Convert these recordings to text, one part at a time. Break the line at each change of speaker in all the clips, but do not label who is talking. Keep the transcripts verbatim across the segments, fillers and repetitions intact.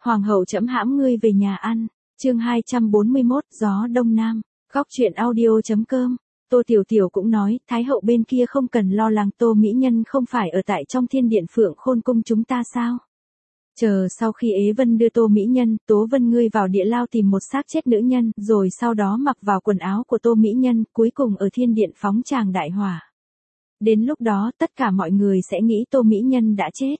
Hoàng hậu trẫm hãm ngươi về nhà ăn. Chương hai trăm bốn mươi mốt, gió đông nam. Góc truyện audio chấm com. Tô Tiểu Tiểu cũng nói, Thái hậu bên kia không cần lo lắng, Tô mỹ nhân không phải ở tại trong Thiên điện Phượng Khôn cung chúng ta sao? Chờ sau khi Ế Vân đưa Tô mỹ nhân, Tố Vân ngươi vào địa lao tìm một xác chết nữ nhân, rồi sau đó mặc vào quần áo của Tô mỹ nhân, cuối cùng ở thiên điện phóng tràng đại hỏa. Đến lúc đó tất cả mọi người sẽ nghĩ Tô mỹ nhân đã chết.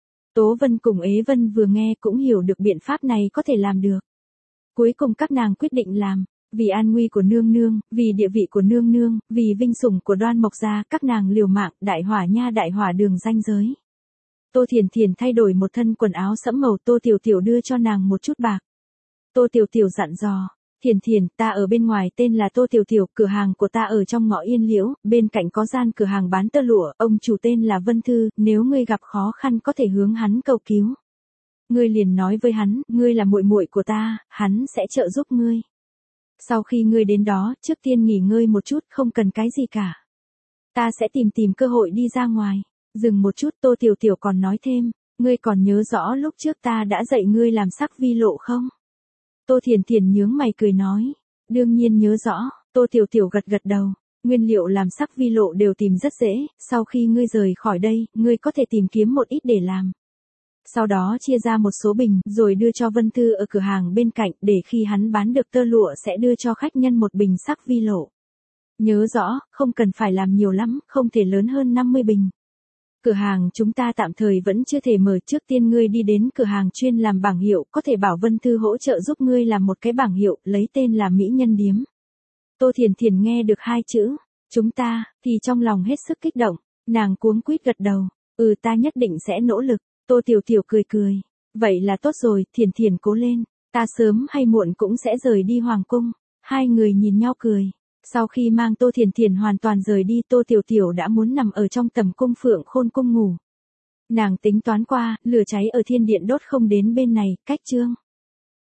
Tố Vân cùng Ế Vân vừa nghe cũng hiểu được biện pháp này có thể làm được. Cuối cùng các nàng quyết định làm, vì an nguy của nương nương, vì địa vị của nương nương, vì vinh sủng của Đoan Mộc gia, các nàng liều mạng, đại hỏa nha đại hỏa đường ranh giới. Tô Thiền Thiền thay đổi một thân quần áo sẫm màu, Tô Tiểu Tiểu đưa cho nàng một chút bạc. Tô Tiểu Tiểu dặn dò, Thiền Thiền, ta ở bên ngoài tên là Tô Tiểu Tiểu, cửa hàng của ta ở trong ngõ Yên Liễu, bên cạnh có gian cửa hàng bán tơ lụa, ông chủ tên là Vân Thư, nếu ngươi gặp khó khăn có thể hướng hắn cầu cứu. Ngươi liền nói với hắn, ngươi là muội muội của ta, hắn sẽ trợ giúp ngươi. Sau khi ngươi đến đó, trước tiên nghỉ ngơi một chút, không cần cái gì cả. Ta sẽ tìm tìm cơ hội đi ra ngoài. Dừng một chút, Tô Tiểu Tiểu còn nói thêm, ngươi còn nhớ rõ lúc trước ta đã dạy ngươi làm sắc vi lộ không? Tô Thiền Thiền nhướng mày cười nói, đương nhiên nhớ rõ. Tô Tiểu Tiểu gật gật đầu, nguyên liệu làm sắc vi lộ đều tìm rất dễ, sau khi ngươi rời khỏi đây, ngươi có thể tìm kiếm một ít để làm. Sau đó chia ra một số bình, rồi đưa cho Vân Thư ở cửa hàng bên cạnh, để khi hắn bán được tơ lụa sẽ đưa cho khách nhân một bình sắc vi lộ. Nhớ rõ, không cần phải làm nhiều lắm, không thể lớn hơn năm mươi bình. Cửa hàng chúng ta tạm thời vẫn chưa thể mở, trước tiên ngươi đi đến cửa hàng chuyên làm bảng hiệu, có thể bảo Vân Thư hỗ trợ giúp ngươi làm một cái bảng hiệu, lấy tên là Mỹ Nhân Điếm. Tô Thiền Thiền nghe được hai chữ, chúng ta, thì trong lòng hết sức kích động, nàng cuống quýt gật đầu, ừ ta nhất định sẽ nỗ lực. Tô Tiểu Tiểu cười cười, vậy là tốt rồi, Thiền Thiền cố lên, ta sớm hay muộn cũng sẽ rời đi hoàng cung. Hai người nhìn nhau cười. Sau khi mang Tô Thiền Thiền hoàn toàn rời đi, Tô Tiểu Tiểu đã muốn nằm ở trong tầm cung Phượng Khôn cung ngủ. Nàng tính toán qua, lửa cháy ở thiên điện đốt không đến bên này, cách chương